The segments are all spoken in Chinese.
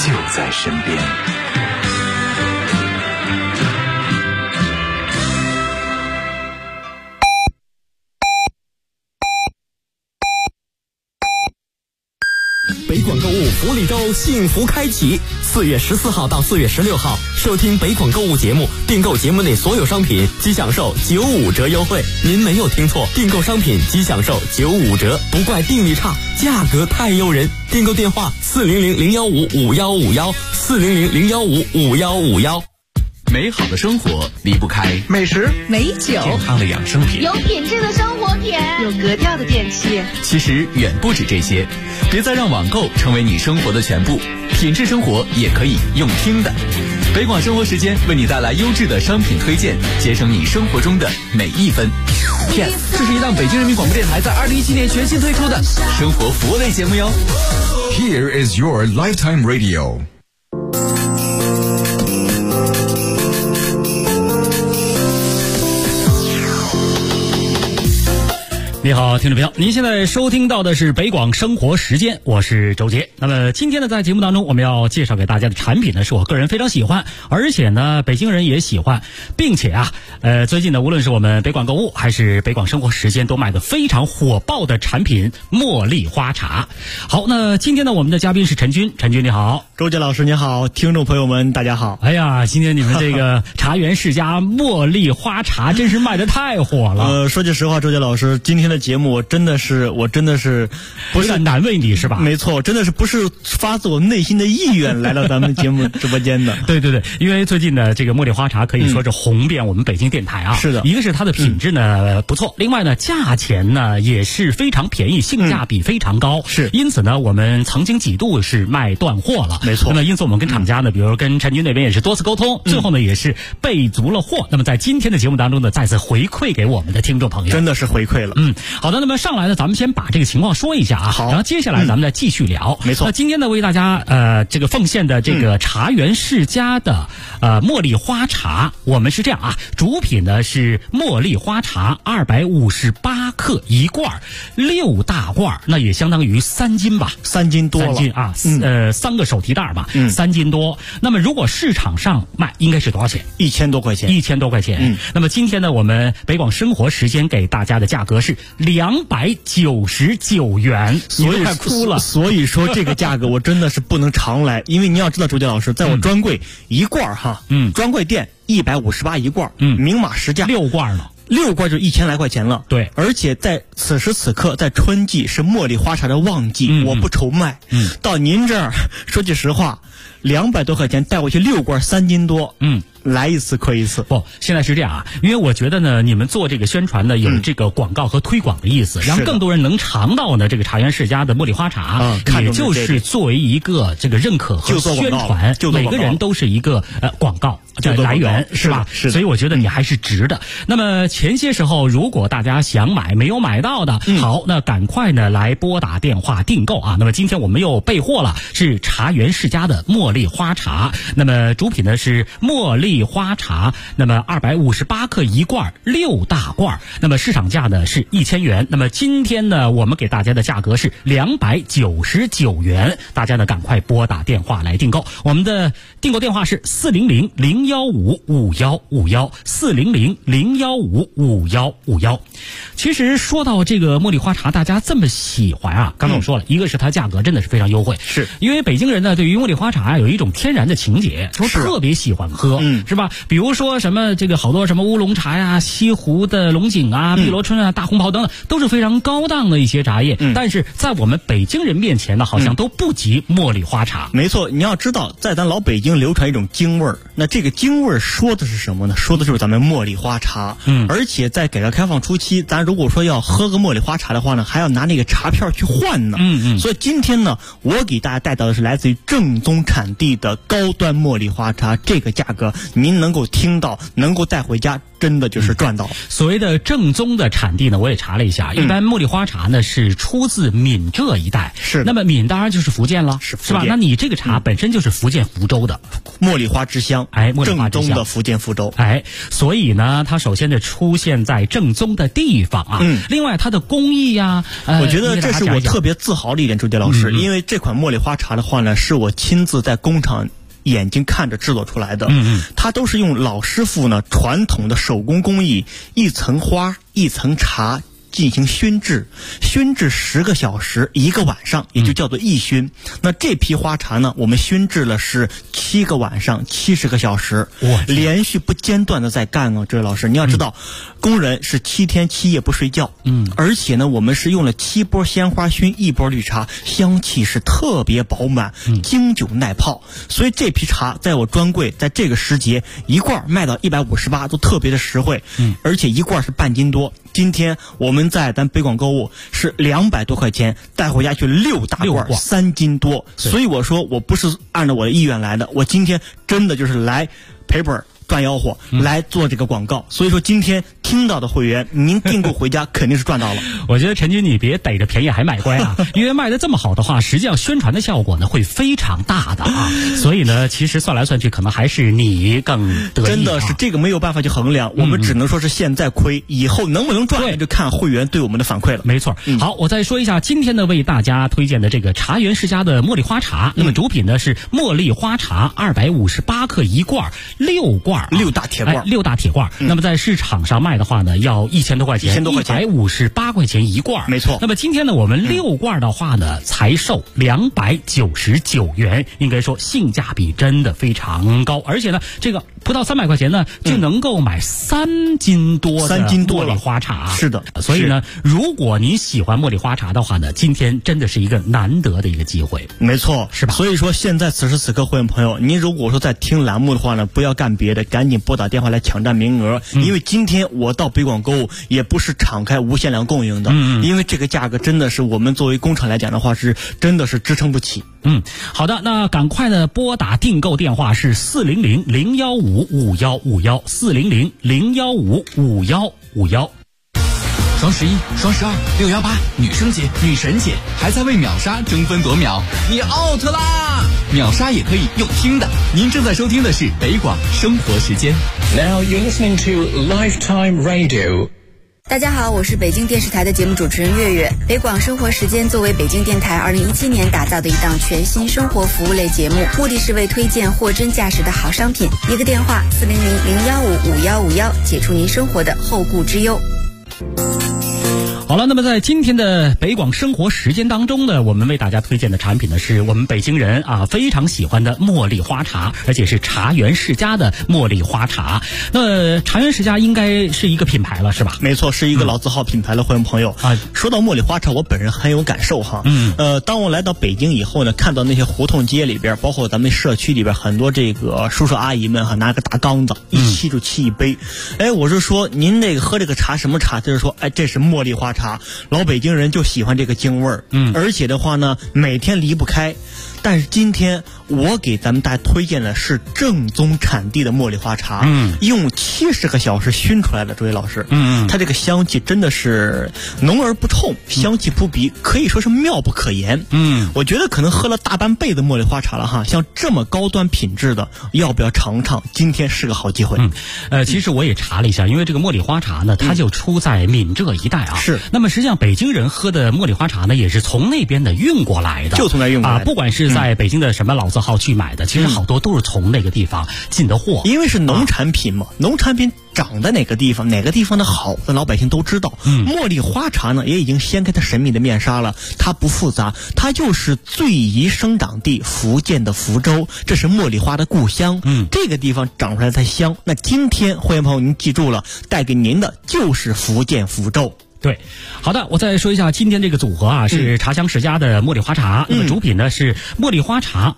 就在身边。 北广购物福利周幸福开启，4月14号到4月16号，收听北广购物节目，订购节目内所有商品即享受95折优惠。您没有听错，订购商品即享受95折，不怪定力差，价格太诱人。订购电话400-015-5151，400-015-5151。 美好的生活离不开美食、 美酒、 健康的养生品， 有品质的生活品， 有格调的电器。 其实远不止这些，别再让网购成为你生活的全部，品质生活也可以用听的。北广生活时间为你带来优质的商品推荐，节省你生活中的每一分。Yes， 这是一档北京人民广播电台在2017年全新推出的生活服务类节目哟。 Here is your lifetime radio。 你好，听众朋友，您现在收听到的是北广生活时间，我是周杰。那么今天呢，在节目当中我们要介绍给大家的产品呢，是我个人非常喜欢，而且呢北京人也喜欢，并且最近呢，无论是我们北广购物还是北广生活时间都卖的非常火爆的产品茉莉花茶。好，那今天呢，我们的嘉宾是陈军，陈军你好。 周杰老师你好，听众朋友们大家好。 哎呀，今天你们这个茶园世家茉莉花茶真是卖的太火了。 说句实话，周杰老师，今天的节目我真的是不是难为你是吧？ 没错，真的是不是发自我内心的意愿来到咱们节目直播间的。 对对对，因为最近呢，这个茉莉花茶可以说是红遍我们北京电台啊。 是的， 一个是它的品质呢不错，另外呢价钱呢也是非常便宜，性价比非常高。 是， 因此呢，我们曾经几度是卖断货了。 没错。 那么因此我们跟厂家呢，比如跟陈军那边也是多次沟通，最后呢也是备足了货。那么在今天的节目当中呢，再次回馈给我们的听众朋友。 真的是回馈了。 好的，那么上来呢，咱们先把这个情况说一下啊。 好。 然后接下来咱们再继续聊。 没错。 那今天呢，为大家这个奉献的这个茶园世家的茉莉花茶，我们是这样啊，主品呢是茉莉花茶258克一罐，6大罐，那也相当于3斤吧 ，3斤多了。 3斤啊，3个手提袋吧，3斤多。那么如果市场上卖应该是多少钱 ？1000多块钱。 1000多块钱。那么今天呢，我们北广生活时间给大家的价格是299元，所以快哭了。 所以说这个价格我真的是不能常来，因为你要知道，周杰老师，在我专柜一罐专柜店158一罐，明码实价 ，6罐了。 6罐就1000来块钱了。 对， 而且在此时此刻，在春季是茉莉花茶的旺季，我不愁卖。到您这儿，说句实话，200多块钱带回去6罐3斤多，来一次亏一次。 不，现在是这样啊，因为我觉得呢，你们做这个宣传呢，有这个广告和推广的意思，让更多人能尝到呢这个茶园世家的茉莉花茶，也就是作为一个这个认可和宣传，每个人都是一个广告的来源，是吧？ 是。 所以我觉得你还是值的。那么前些时候，如果大家想买没有买到的，好，那赶快呢来拨打电话订购啊。那么今天我们又备货了，是茶园世家的茉莉花茶。那么主品呢是茉莉花茶，那么258克一罐，6大罐，那么市场价呢是1000元。那么今天呢，我们给大家的价格是299元，大家呢赶快拨打电话来订购。我们的订购电话是400-015-5151，400-015-5151。其实说到这个茉莉花茶，大家这么喜欢啊，刚才我说了，一个是它价格真的是非常优惠， 是因为北京人呢对于茉莉花茶有一种天然的情结，说特别喜欢喝，是吧？比如说什么这个好多什么乌龙茶呀、西湖的龙井啊、碧螺春啊、大红袍等等，都是非常高档的一些茶叶，但是在我们北京人面前呢，好像都不及茉莉花茶。 没错，你要知道，在咱老北京流传一种京味儿，那这个京味儿说的是什么呢？说的就是咱们茉莉花茶。而且在改革开放初期，咱如果说要喝个茉莉花茶的话呢，还要拿那个茶票去换呢。所以今天呢，我给大家带到的是来自于正宗产地的高端茉莉花茶，这个价格您能够听到，能够带回家， 真的就是赚到了。 所谓的正宗的产地呢，我也查了一下，一般茉莉花茶呢是出自闽浙一带， 是。 那么闽当然就是福建了， 是吧？那你这个茶本身就是福建福州的茉莉花之乡，正宗的福建福州， 所以呢，它首先的出现在正宗的地方啊。另外它的工艺呀， 我觉得这是我特别自豪的一点，周杰老师，因为这款茉莉花茶的话呢，是我亲自在工厂眼睛看着制作出来的，它都是用老师傅呢传统的手工工艺，一层花一层茶进行熏制10个小时1个晚上，也就叫做一熏。那这批花茶呢，我们熏制了是7个晚上70个小时，连续不间断的在干啊。这位老师，你要知道，工人是7天7夜不睡觉，而且呢，我们是用了7波鲜花熏1波绿茶，香气是特别饱满，经久耐泡。所以这批茶在我专柜在这个时节一罐卖到158，都特别的实惠，而且一罐是半斤多。今天我们在咱北广购物是200多块钱带回家去6大罐3斤多，所以我说我不是按照我的意愿来的，我今天真的就是来赔本赚吆喝来做这个广告，所以说今天听到的会员，您订购回家肯定是赚到了。 我觉得陈军你别逮着便宜还卖乖啊，因为卖的这么好的话，实际上宣传的效果呢会非常大的啊。所以呢，其实算来算去，可能还是你更得意。 真的是这个没有办法去衡量，我们只能说是现在亏，以后能不能赚，就看会员对我们的反馈了。 没错。好，我再说一下今天呢为大家推荐的这个茶园世家的茉莉花茶，那么主品呢是茉莉花茶258克一罐，6罐 ，6大铁罐 ，6大铁罐。那么在市场上卖的话呢，要1000多块钱，158块钱一罐， 没错。 那么今天呢，我们6罐的话呢，才售299元，应该说性价比真的非常高，而且呢，这个不到300块钱呢，就能够买3斤多的茉莉花茶。 是的， 所以呢，如果您喜欢茉莉花茶的话呢，今天真的是一个难得的一个机会。 没错， 是吧？ 所以说现在此时此刻，会员朋友，您如果说在听栏目的话呢，不要干别的，赶紧拨打电话来抢占名额，因为今天我到北广购物也不是敞开无限量供应的，因为这个价格真的是我们作为工厂来讲的话，是真的是支撑不起。 好的，那赶快的拨打订购电话是400-015-5151，400-015-5151。 双11、双12、618，女生节、女神节，还在为秒杀争分夺秒，你 out 啦！秒杀也可以用听的。您正在收听的是北广生活时间。 Now you're listening to Lifetime Radio。 大家好，我是北京电视台的节目主持人月月。北广生活时间作为北京电台2017年打造的一档全新生活服务类节目，目的是为推荐货真价实的好商品。一个电话400-015-5151，解除您生活的后顾之忧。 好了，那么在今天的北广生活时间当中呢，我们为大家推荐的产品呢，是我们北京人啊非常喜欢的茉莉花茶，而且是茶园世家的茉莉花茶。那茶园世家应该是一个品牌了，是吧？ 没错，是一个老字号品牌的会员朋友啊。说到茉莉花茶，我本人很有感受哈。当我来到北京以后呢，看到那些胡同街里边，包括咱们社区里边很多这个叔叔阿姨们哈，拿个大缸子一沏就沏一杯。我是说您那个喝这个茶什么茶？就是说，这是茉莉花茶。老北京人就喜欢这个京味儿，而且的话呢，每天离不开。但是今天我给咱们大家推荐的是正宗产地的茉莉花茶，用70个小时熏出来的，这位老师，它这个香气真的是浓而不冲，香气扑鼻，可以说是妙不可言。我觉得可能喝了大半辈子茉莉花茶了哈，像这么高端品质的，要不要尝尝？今天是个好机会。 其实我也查了一下，因为这个茉莉花茶呢，它就出在闽浙一带啊。 是。 那么实际上北京人喝的茉莉花茶呢，也是从那边的运过来的， 就从那运过来的。 不管是在北京的什么老字号去买的，其实好多都是从那个地方进的货， 因为是农产品嘛，农产品长在哪个地方，哪个地方的好，咱老百姓都知道。茉莉花茶呢，也已经掀开它神秘的面纱了。它不复杂，它就是最宜生长地福建的福州，这是茉莉花的故乡。这个地方长出来才香。那今天会员朋友您记住了，带给您的就是福建福州。 对，好的，我再说一下今天这个组合啊，是茶香世家的茉莉花茶。那么主品呢是茉莉花茶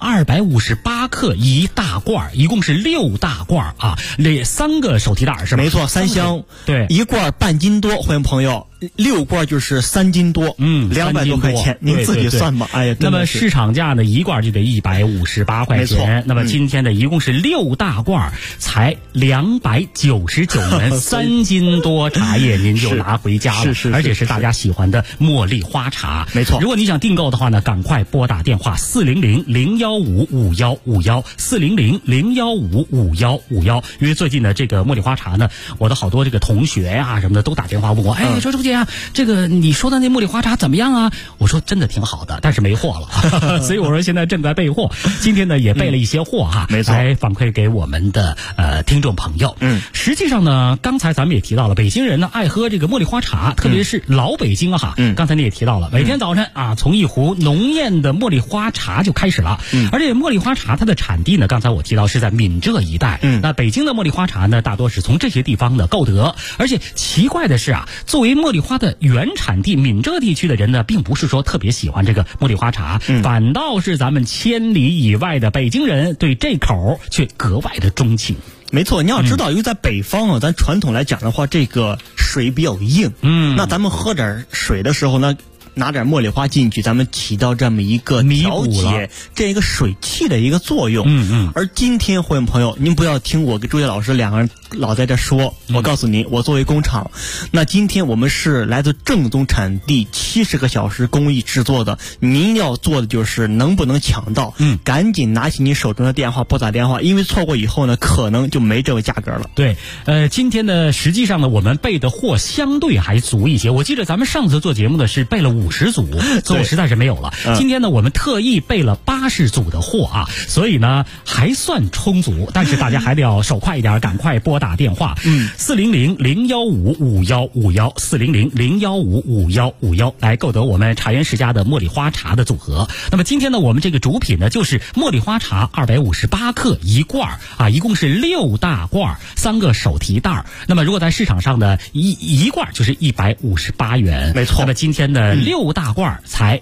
258克一大罐，一共是6大罐啊，3个手提袋是吧？ 没错，3箱， 对， 一罐半斤多，会员朋友。 6罐就是3斤多，200多块钱，您自己算吧。哎呀， 那么市场价呢，一罐就得158块钱。那么今天呢，一共是6大罐，才299元，3斤多茶叶您就拿回家了，而且是大家喜欢的茉莉花茶。 没错， 如果你想订购的话呢，赶快拨打电话400-015-5151，400-015-5151。因为最近的这个茉莉花茶呢，我的好多这个同学呀什么的都打电话问我，哎，说周姐啊，这个你说的那茉莉花茶怎么样啊？我说真的挺好的，但是没货了，所以我说现在正在备货。今天呢也备了一些货哈， 没错， 来反馈给我们的听众朋友。实际上呢，刚才咱们也提到了，北京人呢爱喝这个茉莉花茶，特别是老北京哈。刚才你也提到了，每天早晨啊，从一壶浓艳的茉莉花茶就开始了。而且茉莉花茶它的产地呢，刚才我提到是在闽浙一带。那北京的茉莉花茶呢，大多是从这些地方的购得。而且奇怪的是啊，作为茉莉花的原产地闽浙地区的人呢，并不是说特别喜欢这个茉莉花茶，反倒是咱们千里以外的北京人对这口却格外的钟情。 没错，你要知道，因为在北方啊，咱传统来讲的话，这个水比较硬。那咱们喝点水的时候呢，拿点茉莉花进去，咱们起到这么一个调节这个水气的一个作用。而今天会员朋友，您不要听我跟朱杰老师两个人老在这说，我告诉您，我作为工厂，那今天我们是来自正宗产地70个小时工艺制作的，您要做的就是能不能抢到，赶紧拿起你手中的电话拨打电话，因为错过以后呢，可能就没这个价格了。 对，今天呢，实际上呢，我们备的货相对还足一些。我记得咱们上次做节目的是备了50组，所以我实在是没有了。今天呢，我们特意备了80组的货啊，所以呢还算充足，但是大家还得要手快一点，赶快拨打电话400-015-5151，400-015-5151来购得我们茶园世家的茉莉花茶的组合。那么今天呢，我们这个主品呢就是茉莉花茶258克一罐啊，一共是6大罐，3个手提袋。那么如果在市场上的一罐就是158元， 没错。 那么今天的6大罐才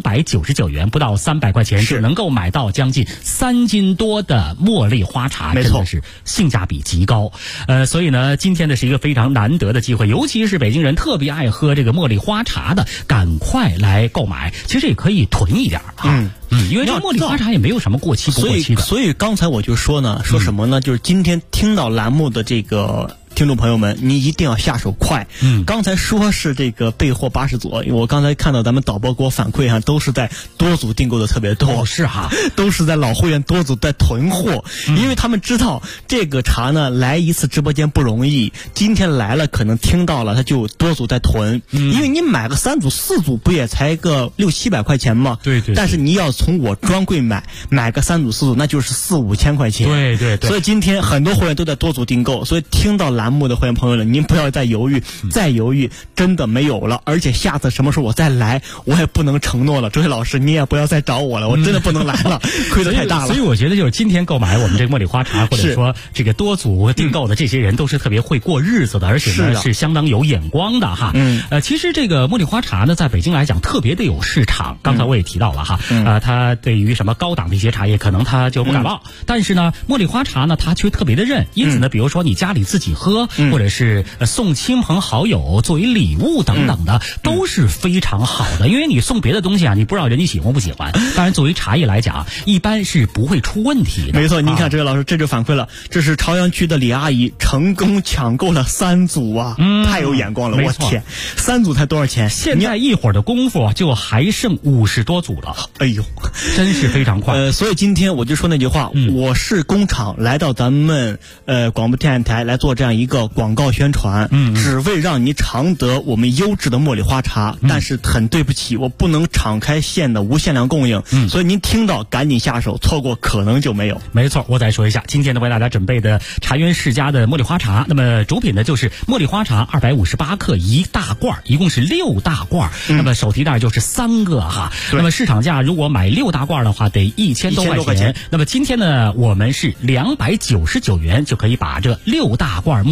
299元，不到300块钱是能够买到将近3斤多的茉莉花茶，真的是性价比极高。所以呢，今天呢是一个非常难得的机会，尤其是北京人特别爱喝这个茉莉花茶的，赶快来购买。其实也可以囤一点啊。因为这茉莉花茶也没有什么过期不过期的。 所以刚才我就说呢，说什么呢？就是今天听到栏目的这个听众朋友们，你一定要下手快。刚才说是这个备货80组，因为我刚才看到咱们导播给我反馈都是在多组订购的特别多。 是哈， 都是在老会员多组在囤货，因为他们知道这个茶呢来一次直播间不容易，今天来了可能听到了，他就多组在囤。因为你买个3组4组不也才个600-700块钱吗？ 对。 但是你要从我专柜买个3组4组，那就是4-5千块钱。 对。 所以今天很多会员都在多组订购，所以听到栏目的会员朋友了，您不要再犹豫，再犹豫真的没有了。而且下次什么时候我再来，我也不能承诺了。周黑老师，你也不要再找我了，我真的不能来了，亏得太大了。 所以我觉得就是今天购买我们这个茉莉花茶，或者说这个多组订购的这些人，都是特别会过日子的，而且呢是相当有眼光的哈。其实这个茉莉花茶呢，在北京来讲特别的有市场。刚才我也提到了哈，它对于什么高档的一些茶叶，可能它就不感冒，但是呢，茉莉花茶呢，它却特别的认。因此呢，比如说你家里自己喝，或者是送亲朋好友作为礼物等等的，都是非常好的。因为你送别的东西啊，你不知道人家喜欢不喜欢。当然，作为茶叶来讲，一般是不会出问题的。 没错，您看这个老师这就反馈了，这是朝阳区的李阿姨成功抢购了3组啊，太有眼光了，我天，3组才多少钱？ 现在一会儿的功夫就还剩50多组了， 哎呦， 真是非常快。 所以今天我就说那句话，我是工厂来到咱们广播电台来做这样一个广告宣传，只为让你尝得我们优质的茉莉花茶。但是很对不起，我不能敞开线的无限量供应，所以您听到赶紧下手，错过可能就没有。 没错，我再说一下，今天呢为大家准备的茶园世家的茉莉花茶，那么主品呢就是茉莉花茶258克一大罐，一共是6大罐，那么手提袋就是3个哈。那么市场价如果买6大罐的话，得1000多块钱。那么今天呢，我们是299元就可以把这6大罐茉莉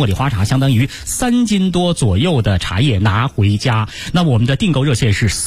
茉莉花茶，相当于3斤多左右的茶叶拿回家。那我们的订购热线是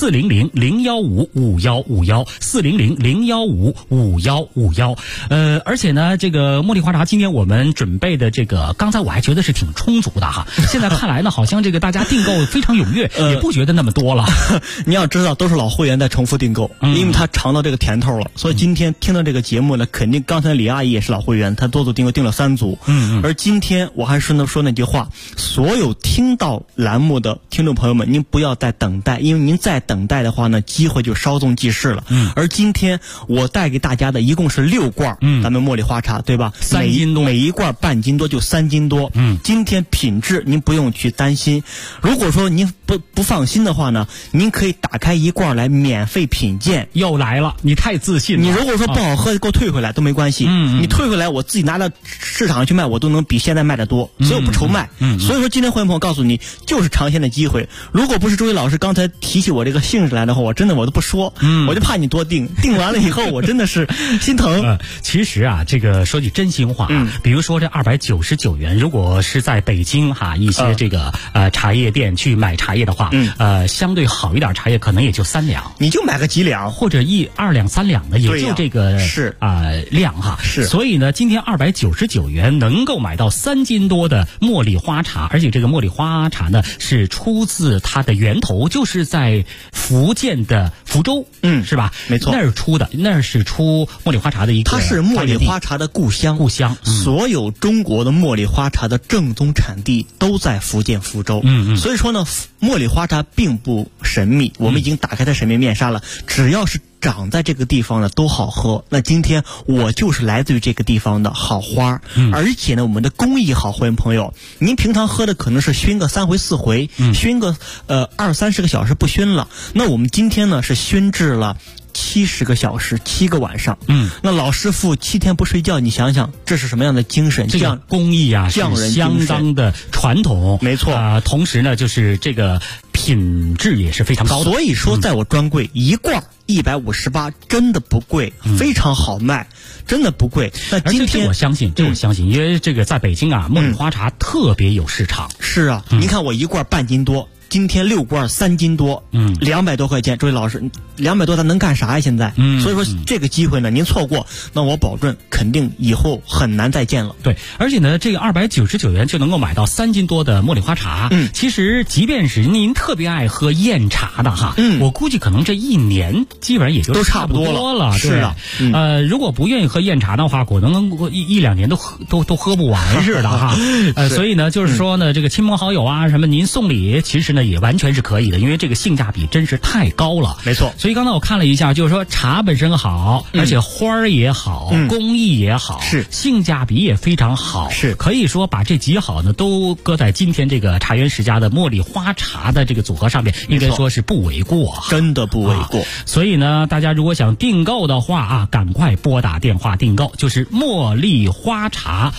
400-015-5151，400-015-5151。而且呢，这个茉莉花茶今天我们准备的这个，刚才我还觉得是挺充足的哈，现在看来呢，好像这个大家订购非常踊跃，也不觉得那么多了。 你要知道，都是老会员在重复订购，因为他尝到这个甜头了，所以今天听到这个节目呢，肯定刚才李阿姨也是老会员，她多组订购订了3组。而今天我还说那句话，所有听到栏目的听众朋友们，您不要再等待，因为您再等待的话呢，机会就稍纵即逝了。而今天我带给大家的一共是6罐，咱们茉莉花茶，对吧？3斤多，每一罐半斤多，就3斤多。今天品质您不用去担心，如果说您不放心的话呢，您可以打开一罐来免费品鉴。 又来了，你太自信了。 你如果说不好喝，给我退回来都没关系。你退回来，我自己拿到市场上去卖，我都能比现在卖的多，所以我不愁卖。所以说今天会员朋友告诉你，就是尝鲜的机会。如果不是周一老师刚才提起我这个性质来的话，我真的我都不说，我就怕你多订完了以后，我真的是心疼。 其实啊，这个说句真心话，比如说这299元，如果是在北京哈一些这个茶叶店去买茶叶的话，相对好一点茶叶可能也就3两， 你就买个几两或者1、2两、3两的，也就这个是量哈。是，所以呢，今天299元能够买到3斤多的茉莉花茶，而且这个茉莉花茶呢是出自它的源头，就是在福建的福州，是吧？没错，那是出茉莉花茶的一个， 它是茉莉花茶的故乡。所有中国的茉莉花茶的正宗产地都在福建福州。所以说呢，茉莉花茶并不神秘，我们已经打开它神秘面纱了，只要是长在这个地方的都好喝。那今天我就是来自于这个地方的好花，而且呢，我们的工艺好，会员朋友，您平常喝的可能是熏个3回4回，熏个20-30个小时不熏了，那我们今天呢是熏制了70个小时，7个晚上。那老师傅7天不睡觉，你想想这是什么样的匠人？ 这个工艺啊，是相当的传统， 没错。 同时呢，就是这个品质也是非常高的。 所以说，在我专柜一罐158，真的不贵，非常好卖，真的不贵。那今天我相信，因为这个在北京啊，茉莉花茶特别有市场。 是啊，您看我一罐半斤多。今天6罐3斤多，200多块钱，周伟老师，200多咱能干啥呀？现在，所以说这个机会呢，您错过，那我保证肯定以后很难再见了。 对，而且呢，这个299元就能够买到3斤多的茉莉花茶。其实即便是您特别爱喝燕茶的哈，我估计可能这1年基本上也就差不多了。 是的， 如果不愿意喝燕茶的话，可能1-2年都喝不完似的哈。所以呢，就是说呢，这个亲朋好友啊什么，您送礼其实呢也完全是可以的，因为这个性价比真是太高了。 没错。 所以刚才我看了一下，就是说茶本身好，而且花儿也好，工艺也好， 是性价比也非常好， 是可以说把这几好呢都搁在今天这个茶园世家的茉莉花茶的这个组合上面，应该说是不为过， 真的不为过。 所以呢，大家如果想订购的话啊，赶快拨打电话订购，就是茉莉花茶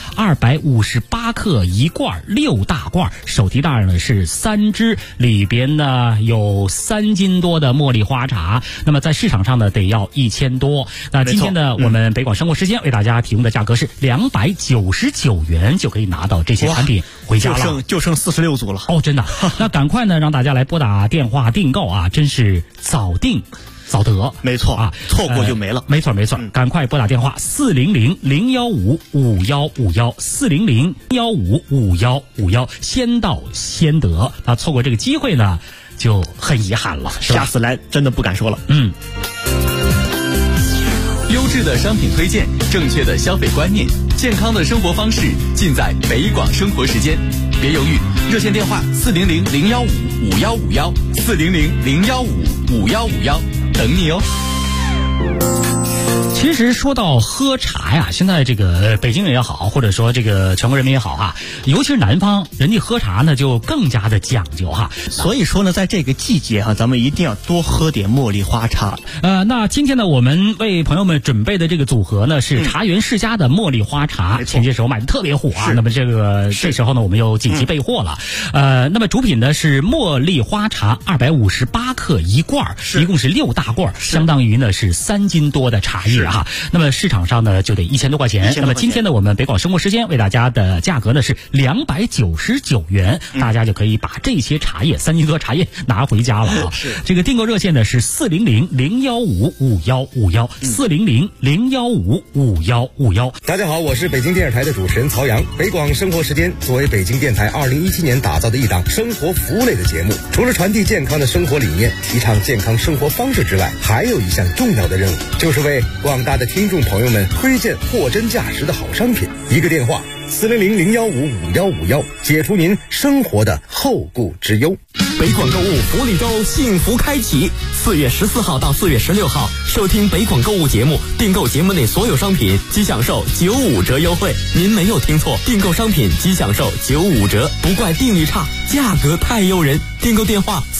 258克1罐，6大罐，手提袋呢是3支，里边呢有3斤多的茉莉花茶，那么在市场上呢得要1000多。那今天呢，我们北广生活时间为大家提供的价格是299元，就可以拿到这些产品回家了。 就剩46组了。 哦，真的。那赶快呢，让大家来拨打电话订购啊，真是早订早得。 没错啊，错过就没了。 没错，赶快拨打电话400-015-5151，400-015-5151，先到先得。那错过这个机会呢，就很遗憾了， 下次来真的不敢说了。 优质的商品推荐，正确的消费观念，健康的生活方式，尽在北广生活时间。别犹豫，热线电话400-015-5151，400-015-5151，等你哦。 其实说到喝茶呀，现在这个北京人也好，或者说这个全国人民也好啊，尤其是南方，人家喝茶呢就更加的讲究哈。 所以说呢，在这个季节哈，咱们一定要多喝点茉莉花茶。 那今天呢，我们为朋友们准备的这个组合呢是茶园世家的茉莉花茶，前些时候卖的特别火啊。那么这时候呢，我们又紧急备货了。那么主品呢是茉莉花茶258克1罐，一共是6大罐，相当于呢是3斤多的茶叶。 哈。那么市场上呢就得1000多块钱。那么今天呢我们北广生活时间为大家的价格呢是299元，大家就可以把这些茶叶3斤多茶叶拿回家了啊。是这个订购热线呢是400-015-5151，400-015-5151。 大家好，我是北京电视台的主持人曹阳。北广生活时间作为北京电台2017年打造的一档生活服务类的节目，除了传递健康的生活理念，提倡健康生活方式之外，还有一项重要的任务，就是为广大的听众朋友们推荐货真价实的好商品。一个电话400-015-5151，解除您生活的后顾之忧。 北广购物福利周幸福开启，4月14号到4月16号，收听北广购物节目，订购节目内所有商品即享受95折优惠。您没有听错，订购商品即享受95折，不怪定力差，价格太诱人。订购电话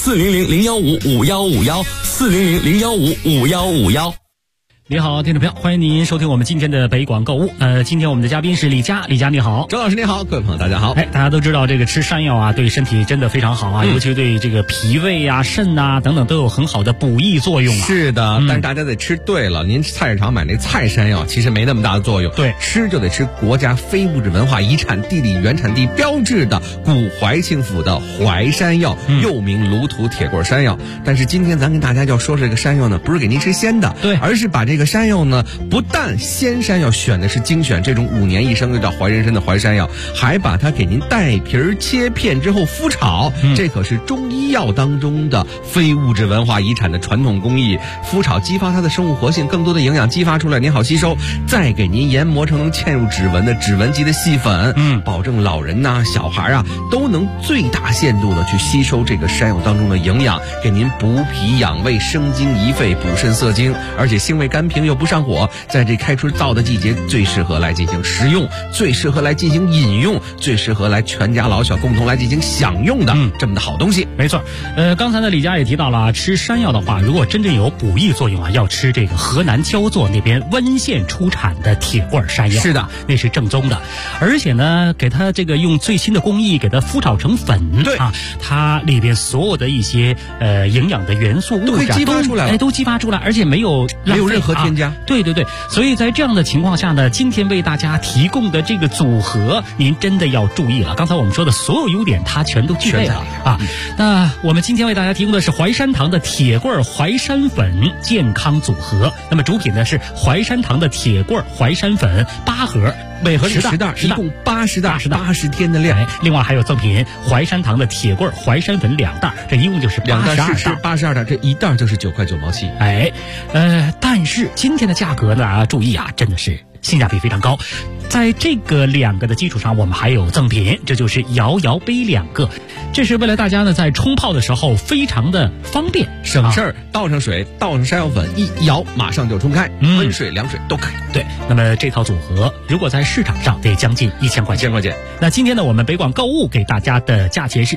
400-015-5151，400-015-5151。 你好，听众朋友，欢迎您收听我们今天的北广购物。今天我们的嘉宾是李佳，李佳你好。 周老师你好，各位朋友大家好。 大家都知道这个吃山药啊，对身体真的非常好啊，尤其对这个脾胃啊、肾啊等等都有很好的补益作用啊。 是的，但是大家得吃对了。您菜市场买那菜山药其实没那么大的作用。 对， 吃就得吃国家非物质文化遗产地理原产地标志的古怀庆府的淮山药，又名芦土铁棍山药。但是今天咱跟大家要说这个山药呢，不是给您吃鲜的， 对， 而是把这个山药呢，不但鲜山药选的是精选这种5年一生的叫淮人参的淮山药，还把它给您带皮儿切片之后麸炒，这可是中医药当中的非物质文化遗产的传统工艺。麸炒激发它的生物活性，更多的营养激发出来，您好吸收，再给您研磨成能嵌入指纹的指纹级的细粉，保证老人呐、小孩啊都能最大限度的去吸收这个山药当中的营养，给您补脾养胃、生津益肺、补肾涩精，而且性味甘平又不上火，在这开春燥的季节最适合来进行食用，最适合来进行饮用，最适合来全家老小共同来进行享用的这么的好东西。 没错，刚才呢李佳也提到了，吃山药的话，如果真正有补益作用啊，要吃这个河南焦作那边温县出产的铁棍山药。 是的， 那是正宗的，而且呢，给它这个用最新的工艺给它麸炒成粉， 对啊，它里边所有的一些营养的元素物质都激发出来了， 都激发出来，而且没有任何添加。 对对对，所以在这样的情况下呢，今天为大家提供的这个组合，您真的要注意了。刚才我们说的所有优点，它全都具备了啊。那我们今天为大家提供的是淮山堂的铁棍淮山粉健康组合。那么主品呢是淮山堂的铁棍淮山粉8盒。每盒是10袋， 一共80袋，80天的量。 另外还有赠品淮山堂的铁棍淮山粉2袋，这一共就是82袋。 是82袋，这一袋就是9块9毛7。 但是今天的价格呢，注意啊，真的是性价比非常高。在这个2个的基础上，我们还有赠品，这就是摇摇杯2个。这是为了大家呢在冲泡的时候非常的方便， 省事儿，倒上水，倒上山药粉，一摇马上就冲开，温水凉水都可以。 对，那么这套组合如果在市场上得将近1000块钱。那今天呢，我们北广购物给大家的价钱是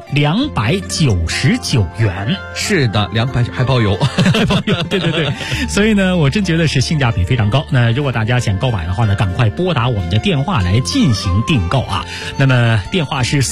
299元。 是的，290还包邮， 还包邮。对对对，所以呢，我真觉得是性价比非常高。那如果大家想购买的话呢，赶快拨打我们的电话来进行订购啊。那么电话是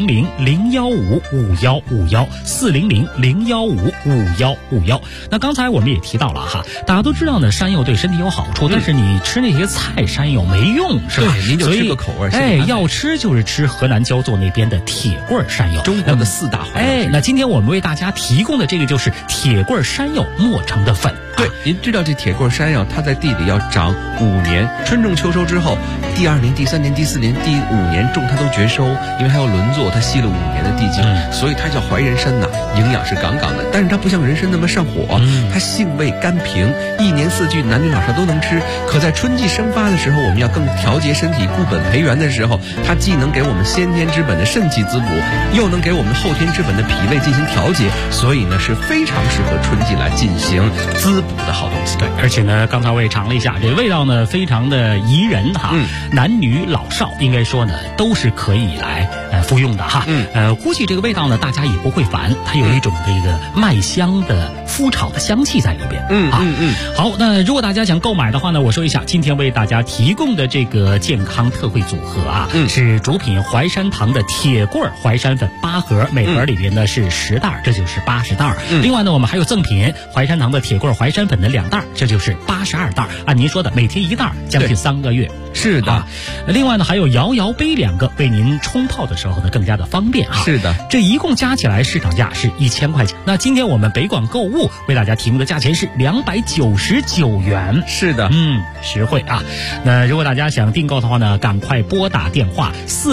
400-015-5151，400-015-5151。那刚才我们也提到了哈，大家都知道呢，山药对身体有好处，但是你吃那些菜山药没用，是吧？ 您就吃个口味。 要吃就是吃河南焦作那边的铁棍山药， 中国的4大淮药。 那今天我们为大家提供的这个就是铁棍山药磨成的粉。 对，您知道这铁棍山药它在地里要长5年，春种秋收之后，第2年、第3年、第4年、第5年种它都绝收，因为它要轮作，它吸了5年的地精，所以它叫淮人参呐，营养是杠杠的。但是它不像人参那么上火，它性味甘平，1年4季男女老少都能吃。可在春季生发的时候，我们要更调节身体固本培元的时候，它既能给我们先天之本的肾气滋补，又能给我们后天之本的脾胃进行调节，所以呢是非常适合春季来进行滋补的好东西。 对，而且呢，刚才我也尝了一下，这味道呢非常的宜人哈，男女老少应该说呢都是可以来服用的哈。估计这个味道呢，大家也不会烦，它有一种这个麦香的麸炒的香气在里边。好，那如果大家想购买的话呢，我说一下，今天为大家提供的这个健康特惠组合啊，是主品淮山堂的铁棍淮山粉8盒，每盒里边呢是10袋，这就是80袋。另外呢，我们还有赠品淮山堂的铁棍淮山粉的2袋，这就是82袋。按您说的，每天1袋，将近3个月。 是的。 另外呢，还有摇摇杯2个，为您冲泡的时候呢更加的方便啊。 是的。 这一共加起来市场价是1000块钱。那今天我们北广购物为大家提供的价钱是299元。 是的。 实惠啊。那如果大家想订购的话呢，赶快拨打电话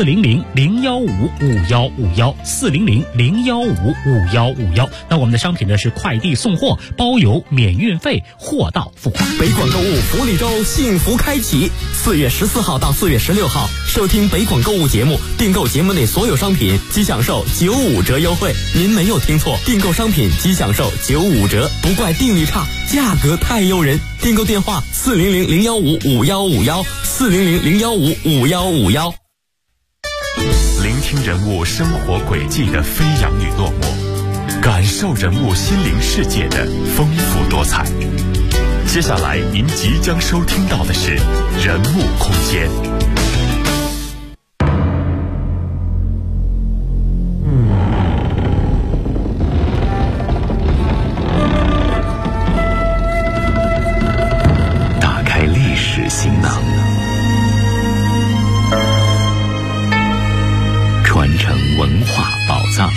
400-015-5151，400-015-5151。那我们的商品呢是快递送货，包邮免运费，货到付款。 北广购物福利周幸福开启，4月14号到4月16号，收听北广购物节目，订购节目内所有商品即享受95折优惠。您没有听错，订购商品即享受95折，不怪定力差，价格太诱人。订购电话400-015-5151，400-015-5151。 聆听人物生活轨迹的飞扬与落寞，感受人物心灵世界的丰富多彩。接下来您即将收听到的是人物空间。 打开历史行囊，传承文化宝藏。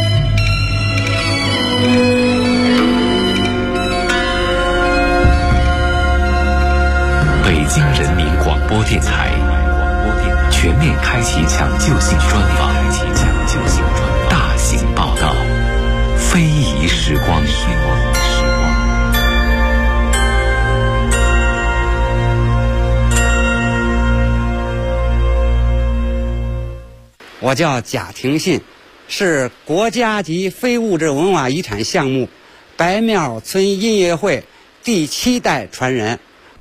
北京人民广播电台全面开启抢救性专访，大型报道，非遗时光。 我叫贾廷信，是国家级非物质文化遗产项目白庙村音乐会第7代传人。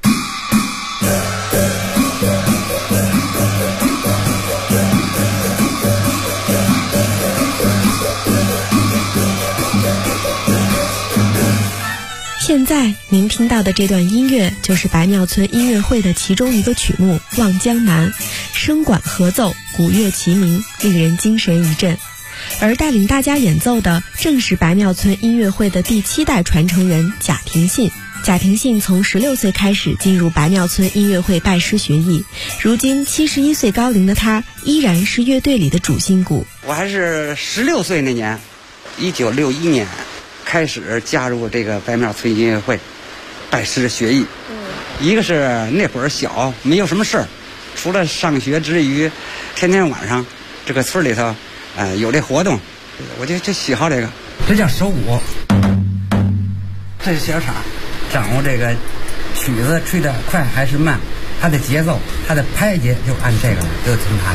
现在您听到的这段音乐就是白庙村音乐会的其中一个曲目《望江南》，声管合奏，鼓乐齐鸣，令人精神一振。而带领大家演奏的正是白庙村音乐会的第7代传承人贾廷信。贾廷信从16岁开始进入白庙村音乐会拜师学艺，如今71岁高龄的他依然是乐队里的主心骨。 我还是16岁那年，1961年开始加入这个白庙村音乐会，拜师学艺。一个是那会儿小，没有什么事儿，除了上学之余，天天晚上这个村里头，有这活动，我就喜好这个。这叫手鼓，这是小场，掌握这个曲子吹得快还是慢，它的节奏，它的拍节就按这个了，就听它的。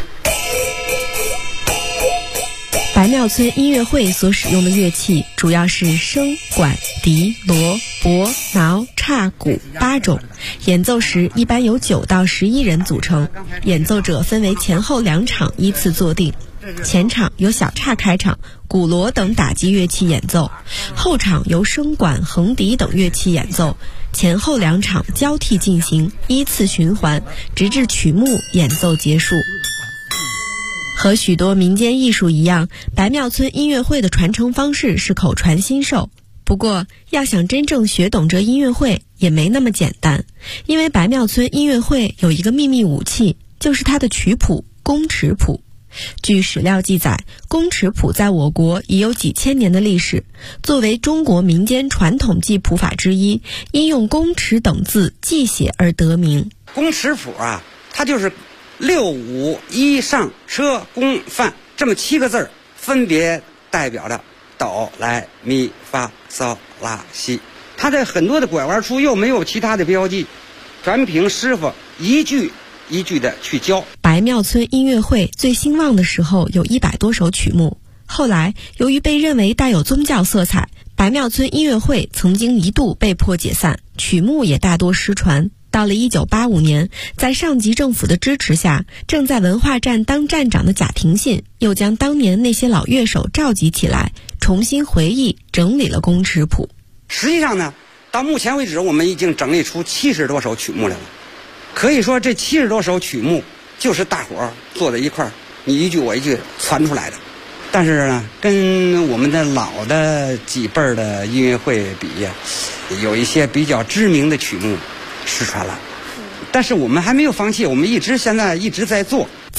白庙村音乐会所使用的乐器主要是笙、管、笛、锣、钹、挠、叉、鼓8种，演奏时一般由9到11人组成，演奏者分为前后2场依次坐定。前场由小叉开场，鼓锣等打击乐器演奏，后场由笙管、横笛等乐器演奏，前后2场交替进行，依次循环，直至曲目演奏结束。和许多民间艺术一样，白庙村音乐会的传承方式是口传心授。不过，要想真正学懂这音乐会也没那么简单，因为白庙村音乐会有一个秘密武器，就是它的曲谱宫尺谱。据史料记载，宫尺谱在我国已有几千年的历史，作为中国民间传统记谱法之一，因用宫尺等字记写而得名。 宫尺谱啊，它就是6、5、1上车宫范这么7个字，分别代表着哆来咪发嗦拉西。它在很多的拐弯处又没有其他的标记，全凭师傅一句一句的去教。 白庙村音乐会最兴旺的时候有100多首曲目，后来由于被认为带有宗教色彩，白庙村音乐会曾经一度被迫解散，曲目也大多失传。 到了1985年，在上级政府的支持下，正在文化站当站长的贾廷信又将当年那些老乐手召集起来，重新回忆整理了工尺谱。 实际上呢，到目前为止，我们已经整理出70多首曲目来了。可以说，这70多首曲目就是大伙儿坐在一块儿，你一句我一句传出来的。但是呢，跟我们的老的几辈儿的音乐会比呀，有一些比较知名的曲目失传了。但是我们还没有放弃，我们现在一直在做。